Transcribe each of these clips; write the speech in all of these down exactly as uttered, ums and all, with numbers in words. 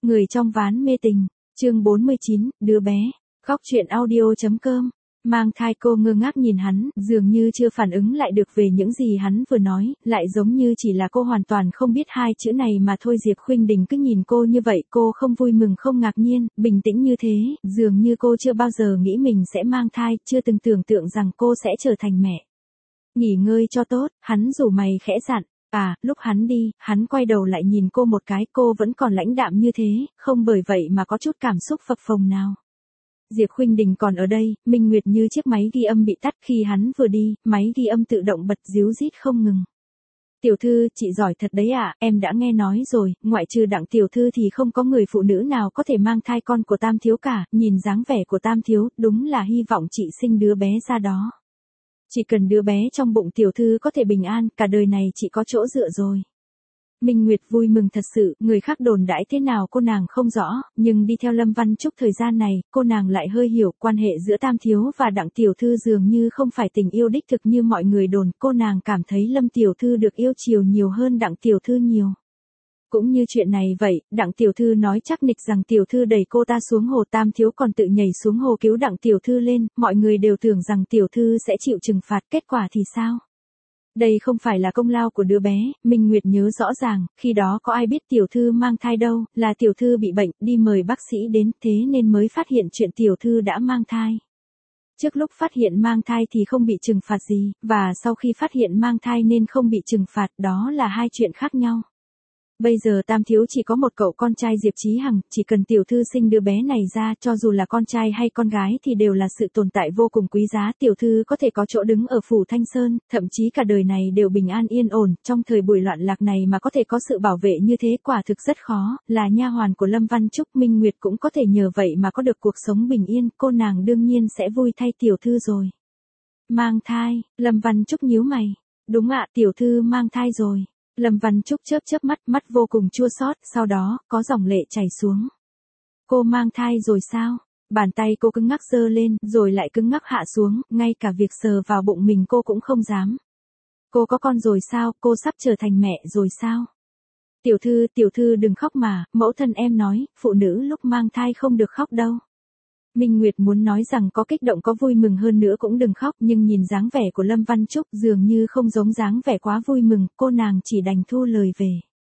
Người trong ván mê tình, chương bốn mươi chín, đứa bé, khóc chuyện audio.com. Mang thai cô ngơ ngác nhìn hắn, dường như chưa phản ứng lại được về những gì hắn vừa nói, lại giống như chỉ là cô hoàn toàn không biết hai chữ này mà thôi. Diệp Khuynh Đình cứ nhìn cô như vậy, cô không vui mừng không ngạc nhiên, bình tĩnh như thế, dường như cô chưa bao giờ nghĩ mình sẽ mang thai, chưa từng tưởng tượng rằng cô sẽ trở thành mẹ. Nghỉ ngơi cho tốt, hắn rủ mày khẽ dặn. À, lúc hắn đi, hắn quay đầu lại nhìn cô một cái, cô vẫn còn lãnh đạm như thế, không bởi vậy mà có chút cảm xúc phập phồng nào. Diệp Khuynh Đình còn ở đây, Minh Nguyệt như chiếc máy ghi âm bị tắt khi hắn vừa đi, máy ghi âm tự động bật ríu rít không ngừng. Tiểu thư, chị giỏi thật đấy ạ, à, em đã nghe nói rồi, ngoại trừ Đặng tiểu thư thì không có người phụ nữ nào có thể mang thai con của Tam thiếu cả, nhìn dáng vẻ của Tam thiếu, đúng là hy vọng chị sinh đứa bé ra đó. Chỉ cần đứa bé trong bụng tiểu thư có thể bình an, cả đời này chị có chỗ dựa rồi. Minh Nguyệt vui mừng thật sự, người khác đồn đãi thế nào cô nàng không rõ, nhưng đi theo Lâm Văn Trúc thời gian này, cô nàng lại hơi hiểu, quan hệ giữa Tam thiếu và Đặng tiểu thư dường như không phải tình yêu đích thực như mọi người đồn, cô nàng cảm thấy Lâm tiểu thư được yêu chiều nhiều hơn Đặng tiểu thư nhiều. Cũng như chuyện này vậy, Đặng tiểu thư nói chắc nịch rằng tiểu thư đẩy cô ta xuống hồ, Tam thiếu còn tự nhảy xuống hồ cứu Đặng tiểu thư lên, mọi người đều tưởng rằng tiểu thư sẽ chịu trừng phạt, kết quả thì sao? Đây không phải là công lao của đứa bé, Minh Nguyệt nhớ rõ ràng, khi đó có ai biết tiểu thư mang thai đâu, là tiểu thư bị bệnh, đi mời bác sĩ đến, thế nên mới phát hiện chuyện tiểu thư đã mang thai. Trước lúc phát hiện mang thai thì không bị trừng phạt gì, và sau khi phát hiện mang thai nên không bị trừng phạt, đó là hai chuyện khác nhau. Bây giờ Tam thiếu chỉ có một cậu con trai Diệp Chí Hằng, chỉ cần tiểu thư sinh đứa bé này ra, cho dù là con trai hay con gái thì đều là sự tồn tại vô cùng quý giá, tiểu thư có thể có chỗ đứng ở phủ Thanh Sơn, thậm chí cả đời này đều bình an yên ổn, trong thời buổi loạn lạc này mà có thể có sự bảo vệ như thế quả thực rất khó, là nha hoàn của Lâm Văn Trúc, Minh Nguyệt cũng có thể nhờ vậy mà có được cuộc sống bình yên, cô nàng đương nhiên sẽ vui thay tiểu thư rồi. Mang thai, Lâm Văn Trúc nhíu mày, đúng ạ, tiểu thư mang thai rồi. Lâm Văn Trúc chớp chớp mắt, mắt vô cùng chua xót, sau đó, có dòng lệ chảy xuống. Cô mang thai rồi sao? Bàn tay cô cứng ngắc giơ lên, rồi lại cứng ngắc hạ xuống, ngay cả việc sờ vào bụng mình cô cũng không dám. Cô có con rồi sao? Cô sắp trở thành mẹ rồi sao? Tiểu thư, tiểu thư đừng khóc mà, mẫu thân em nói, phụ nữ lúc mang thai không được khóc đâu. Minh Nguyệt muốn nói rằng có kích động có vui mừng hơn nữa cũng đừng khóc, nhưng nhìn dáng vẻ của Lâm Văn Trúc dường như không giống dáng vẻ quá vui mừng, cô nàng chỉ đành thu lời về.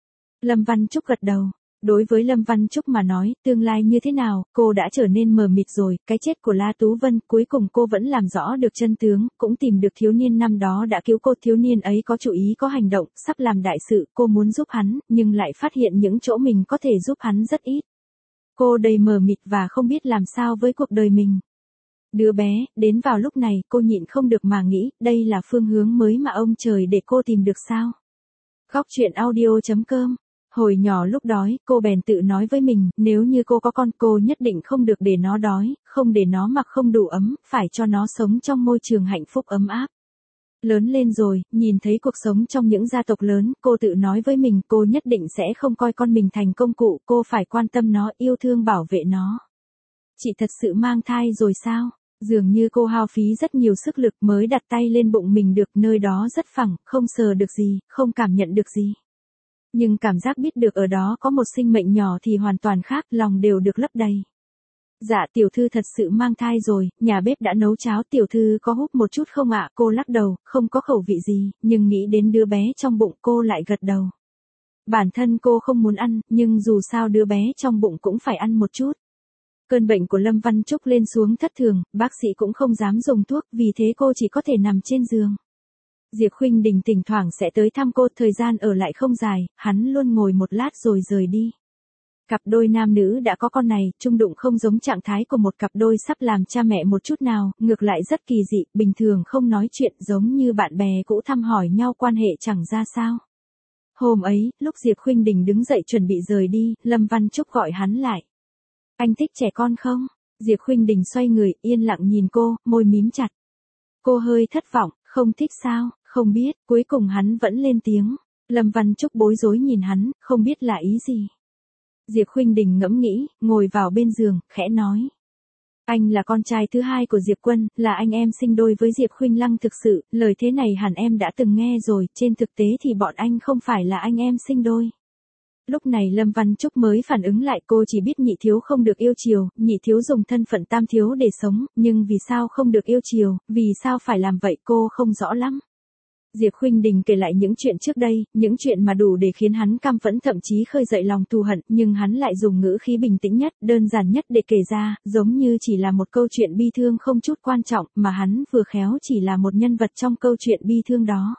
Lâm Văn Trúc gật đầu. Đối với Lâm Văn Trúc mà nói, tương lai như thế nào, cô đã trở nên mờ mịt rồi, cái chết của La Tú Vân, cuối cùng cô vẫn làm rõ được chân tướng, cũng tìm được thiếu niên năm đó đã cứu cô, thiếu niên ấy có chủ ý có hành động, sắp làm đại sự, cô muốn giúp hắn, nhưng lại phát hiện những chỗ mình có thể giúp hắn rất ít. Cô đầy mờ mịt và không biết làm sao với cuộc đời mình. Đứa bé, đến vào lúc này, cô nhịn không được mà nghĩ, đây là phương hướng mới mà ông trời để cô tìm được sao? Khóc chuyện audio.com. Hồi nhỏ lúc đói, cô bèn tự nói với mình, nếu như cô có con, cô nhất định không được để nó đói, không để nó mặc không đủ ấm, phải cho nó sống trong môi trường hạnh phúc ấm áp. Lớn lên rồi, nhìn thấy cuộc sống trong những gia tộc lớn, cô tự nói với mình cô nhất định sẽ không coi con mình thành công cụ, cô phải quan tâm nó, yêu thương bảo vệ nó. Chị thật sự mang thai rồi sao? Dường như cô hao phí rất nhiều sức lực mới đặt tay lên bụng mình được, nơi đó rất phẳng, không sờ được gì, không cảm nhận được gì. Nhưng cảm giác biết được ở đó có một sinh mệnh nhỏ thì hoàn toàn khác, lòng đều được lấp đầy. Dạ tiểu thư thật sự mang thai rồi, nhà bếp đã nấu cháo, tiểu thư có húp một chút không ạ? Cô lắc đầu, không có khẩu vị gì, nhưng nghĩ đến đứa bé trong bụng cô lại gật đầu. Bản thân cô không muốn ăn, nhưng dù sao đứa bé trong bụng cũng phải ăn một chút. Cơn bệnh của Lâm Văn Trúc lên xuống thất thường, bác sĩ cũng không dám dùng thuốc, vì thế cô chỉ có thể nằm trên giường. Diệp Khuynh Đình thỉnh thoảng sẽ tới thăm cô, thời gian ở lại không dài, hắn luôn ngồi một lát rồi rời đi. Cặp đôi nam nữ đã có con này, chung đụng không giống trạng thái của một cặp đôi sắp làm cha mẹ một chút nào, ngược lại rất kỳ dị, bình thường không nói chuyện, giống như bạn bè cũ thăm hỏi nhau, quan hệ chẳng ra sao. Hôm ấy, lúc Diệp Khuynh Đình đứng dậy chuẩn bị rời đi, Lâm Văn Trúc gọi hắn lại. Anh thích trẻ con không? Diệp Khuynh Đình xoay người, yên lặng nhìn cô, môi mím chặt. Cô hơi thất vọng, không thích sao, không biết, cuối cùng hắn vẫn lên tiếng. Lâm Văn Trúc bối rối nhìn hắn, không biết là ý gì. Diệp Khuynh Đình ngẫm nghĩ, ngồi vào bên giường, khẽ nói. Anh là con trai thứ hai của Diệp Quân, là anh em sinh đôi với Diệp Khuynh Lăng, thực sự, lời thế này hẳn em đã từng nghe rồi, trên thực tế thì bọn anh không phải là anh em sinh đôi. Lúc này Lâm Văn Trúc mới phản ứng lại, cô chỉ biết nhị thiếu không được yêu chiều, nhị thiếu dùng thân phận tam thiếu để sống, nhưng vì sao không được yêu chiều, vì sao phải làm vậy cô không rõ lắm. Diệp Khuynh Đình kể lại những chuyện trước đây, những chuyện mà đủ để khiến hắn căm phẫn, thậm chí khơi dậy lòng thù hận, nhưng hắn lại dùng ngữ khí bình tĩnh nhất, đơn giản nhất để kể ra, giống như chỉ là một câu chuyện bi thương không chút quan trọng, mà hắn vừa khéo chỉ là một nhân vật trong câu chuyện bi thương đó.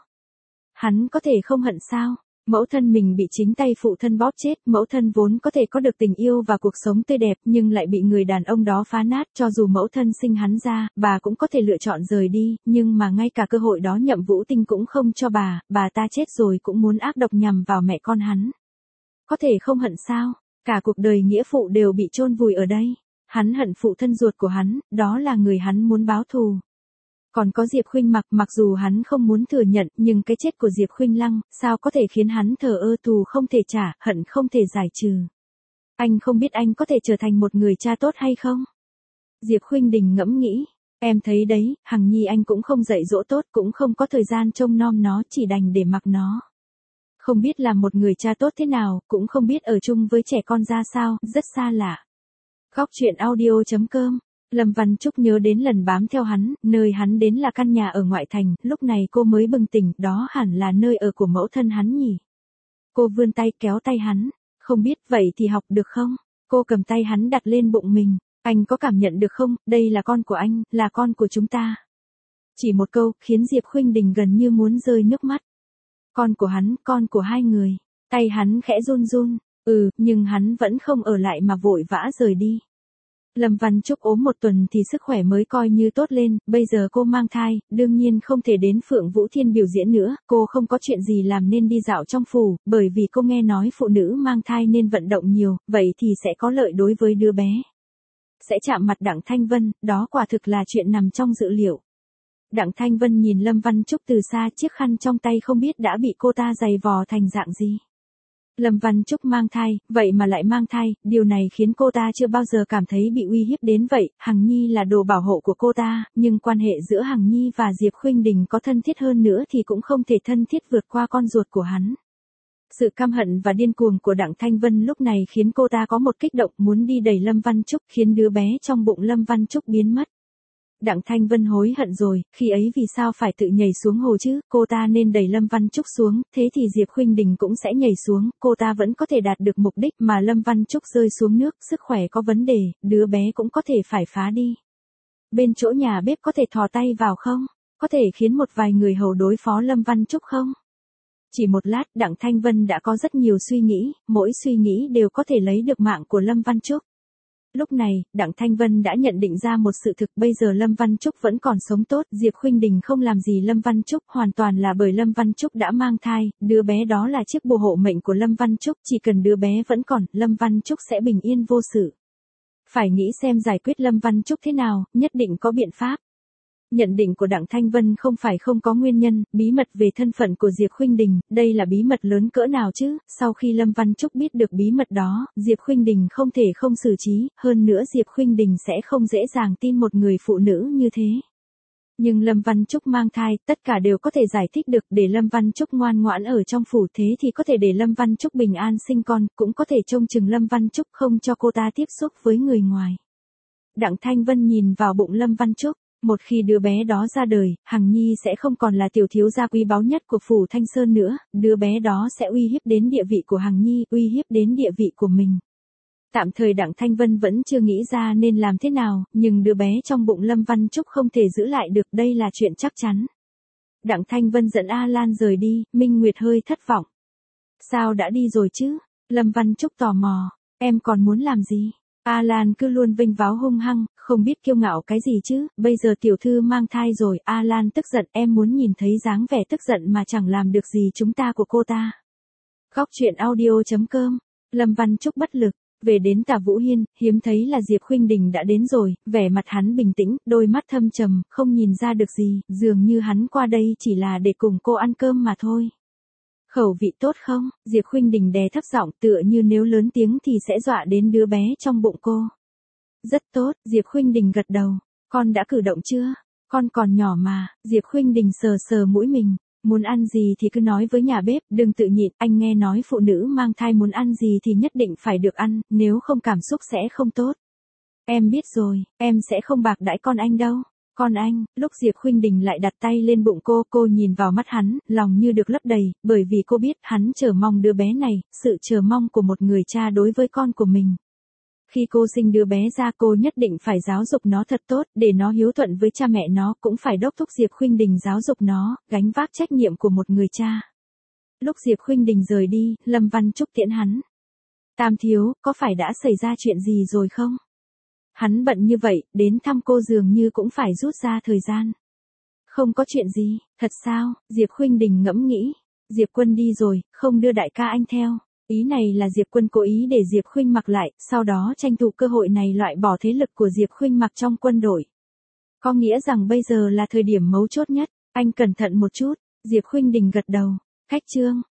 Hắn có thể không hận sao? Mẫu thân mình bị chính tay phụ thân bóp chết, mẫu thân vốn có thể có được tình yêu và cuộc sống tươi đẹp, nhưng lại bị người đàn ông đó phá nát, cho dù mẫu thân sinh hắn ra, bà cũng có thể lựa chọn rời đi, nhưng mà ngay cả cơ hội đó Nhậm Vũ Tinh cũng không cho bà, bà ta chết rồi cũng muốn ác độc nhằm vào mẹ con hắn. Có thể không hận sao? Cả cuộc đời nghĩa phụ đều bị chôn vùi ở đây. Hắn hận phụ thân ruột của hắn, đó là người hắn muốn báo thù. Còn có Diệp Khuynh Mặc, mặc dù hắn không muốn thừa nhận, nhưng cái chết của Diệp Khuynh Lăng, sao có thể khiến hắn thờ ơ, thù không thể trả, hận không thể giải trừ. Anh không biết anh có thể trở thành một người cha tốt hay không? Diệp Khuynh Đình ngẫm nghĩ, em thấy đấy, Hằng Nhi anh cũng không dạy dỗ tốt, cũng không có thời gian trông nom nó, chỉ đành để mặc nó. Không biết làm một người cha tốt thế nào, cũng không biết ở chung với trẻ con ra sao, rất xa lạ. Góc truyện audio chấm com. Lâm Văn Trúc nhớ đến lần bám theo hắn, nơi hắn đến là căn nhà ở ngoại thành, lúc này cô mới bừng tỉnh, đó hẳn là nơi ở của mẫu thân hắn nhỉ. Cô vươn tay kéo tay hắn, không biết vậy thì học được không? Cô cầm tay hắn đặt lên bụng mình, anh có cảm nhận được không, đây là con của anh, là con của chúng ta. Chỉ một câu, khiến Diệp Khuynh Đình gần như muốn rơi nước mắt. Con của hắn, con của hai người, tay hắn khẽ run run, ừ, nhưng hắn vẫn không ở lại mà vội vã rời đi. Lâm Văn Trúc ốm một tuần thì sức khỏe mới coi như tốt lên, bây giờ cô mang thai, đương nhiên không thể đến Phượng Vũ Thiên biểu diễn nữa, cô không có chuyện gì làm nên đi dạo trong phủ, bởi vì cô nghe nói phụ nữ mang thai nên vận động nhiều, vậy thì sẽ có lợi đối với đứa bé. Sẽ chạm mặt Đặng Thanh Vân, đó quả thực là chuyện nằm trong dự liệu. Đặng Thanh Vân nhìn Lâm Văn Trúc từ xa, chiếc khăn trong tay không biết đã bị cô ta giày vò thành dạng gì. Lâm Văn Trúc mang thai, vậy mà lại mang thai, điều này khiến cô ta chưa bao giờ cảm thấy bị uy hiếp đến vậy, Hằng Nhi là đồ bảo hộ của cô ta, nhưng quan hệ giữa Hằng Nhi và Diệp Khuynh Đình có thân thiết hơn nữa thì cũng không thể thân thiết vượt qua con ruột của hắn. Sự căm hận và điên cuồng của Đặng Thanh Vân lúc này khiến cô ta có một kích động muốn đi đẩy Lâm Văn Trúc, khiến đứa bé trong bụng Lâm Văn Trúc biến mất. Đặng Thanh Vân hối hận rồi, khi ấy vì sao phải tự nhảy xuống hồ chứ, cô ta nên đẩy Lâm Văn Trúc xuống, thế thì Diệp Khuynh Đình cũng sẽ nhảy xuống, cô ta vẫn có thể đạt được mục đích, mà Lâm Văn Trúc rơi xuống nước, sức khỏe có vấn đề, đứa bé cũng có thể phải phá đi. Bên chỗ nhà bếp có thể thò tay vào không? Có thể khiến một vài người hầu đối phó Lâm Văn Trúc không? Chỉ một lát, Đặng Thanh Vân đã có rất nhiều suy nghĩ, mỗi suy nghĩ đều có thể lấy được mạng của Lâm Văn Trúc. Lúc này, Đặng Thanh Vân đã nhận định ra một sự thực, bây giờ Lâm Văn Trúc vẫn còn sống tốt, Diệp Khuynh Đình không làm gì Lâm Văn Trúc, hoàn toàn là bởi Lâm Văn Trúc đã mang thai, đứa bé đó là chiếc bùa hộ mệnh của Lâm Văn Trúc, chỉ cần đứa bé vẫn còn, Lâm Văn Trúc sẽ bình yên vô sự. Phải nghĩ xem giải quyết Lâm Văn Trúc thế nào, nhất định có biện pháp. Nhận định của Đặng Thanh Vân không phải không có nguyên nhân, bí mật về thân phận của Diệp Khuynh Đình, đây là bí mật lớn cỡ nào chứ, sau khi Lâm Văn Trúc biết được bí mật đó, Diệp Khuynh Đình không thể không xử trí, hơn nữa Diệp Khuynh Đình sẽ không dễ dàng tin một người phụ nữ như thế. Nhưng Lâm Văn Trúc mang thai, tất cả đều có thể giải thích được, để Lâm Văn Trúc ngoan ngoãn ở trong phủ, thế thì có thể để Lâm Văn Trúc bình an sinh con, cũng có thể trông chừng Lâm Văn Trúc không cho cô ta tiếp xúc với người ngoài. Đặng Thanh Vân nhìn vào bụng Lâm Văn Trúc. Một khi đứa bé đó ra đời, Hằng Nhi sẽ không còn là tiểu thiếu gia quý báu nhất của phủ Thanh Sơn nữa, đứa bé đó sẽ uy hiếp đến địa vị của Hằng Nhi, uy hiếp đến địa vị của mình. Tạm thời Đặng Thanh Vân vẫn chưa nghĩ ra nên làm thế nào, nhưng đứa bé trong bụng Lâm Văn Trúc không thể giữ lại được, đây là chuyện chắc chắn. Đặng Thanh Vân dẫn A Lan rời đi, Minh Nguyệt hơi thất vọng. Sao đã đi rồi chứ? Lâm Văn Trúc tò mò, em còn muốn làm gì? A Lan cứ luôn vênh váo hung hăng, không biết kiêu ngạo cái gì chứ, bây giờ tiểu thư mang thai rồi, A Lan tức giận, em muốn nhìn thấy dáng vẻ tức giận mà chẳng làm được gì chúng ta của cô ta. Góc truyện audio chấm com, Lâm Văn Trúc bất lực, về đến Tả Vũ Hiên, hiếm thấy là Diệp Khuynh Đình đã đến rồi, vẻ mặt hắn bình tĩnh, đôi mắt thâm trầm, không nhìn ra được gì, dường như hắn qua đây chỉ là để cùng cô ăn cơm mà thôi. Khẩu vị tốt không? Diệp Khuynh Đình đè thấp giọng, tựa như nếu lớn tiếng thì sẽ dọa đến đứa bé trong bụng cô. Rất tốt, Diệp Khuynh Đình gật đầu. Con đã cử động chưa? Con còn nhỏ mà, Diệp Khuynh Đình sờ sờ mũi mình. Muốn ăn gì thì cứ nói với nhà bếp, đừng tự nhịn, anh nghe nói phụ nữ mang thai muốn ăn gì thì nhất định phải được ăn, nếu không cảm xúc sẽ không tốt. Em biết rồi, em sẽ không bạc đãi con anh đâu. Con anh, lúc Diệp Khuynh Đình lại đặt tay lên bụng cô, cô nhìn vào mắt hắn, lòng như được lấp đầy, bởi vì cô biết hắn chờ mong đứa bé này, sự chờ mong của một người cha đối với con của mình. Khi cô sinh đứa bé ra cô nhất định phải giáo dục nó thật tốt, để nó hiếu thuận với cha mẹ nó, cũng phải đốc thúc Diệp Khuynh Đình giáo dục nó, gánh vác trách nhiệm của một người cha. Lúc Diệp Khuynh Đình rời đi, Lâm Văn Trúc tiễn hắn. Tam thiếu, có phải đã xảy ra chuyện gì rồi không? Hắn bận như vậy, đến thăm cô dường như cũng phải rút ra thời gian. Không có chuyện gì, thật sao? Diệp Khuynh Đình ngẫm nghĩ. Diệp Quân đi rồi, không đưa đại ca anh theo. Ý này là Diệp Quân cố ý để Diệp Khuynh mặc lại, sau đó tranh thủ cơ hội này loại bỏ thế lực của Diệp Khuynh mặc trong quân đội. Có nghĩa rằng bây giờ là thời điểm mấu chốt nhất, anh cẩn thận một chút. Diệp Khuynh Đình gật đầu. Khách trương,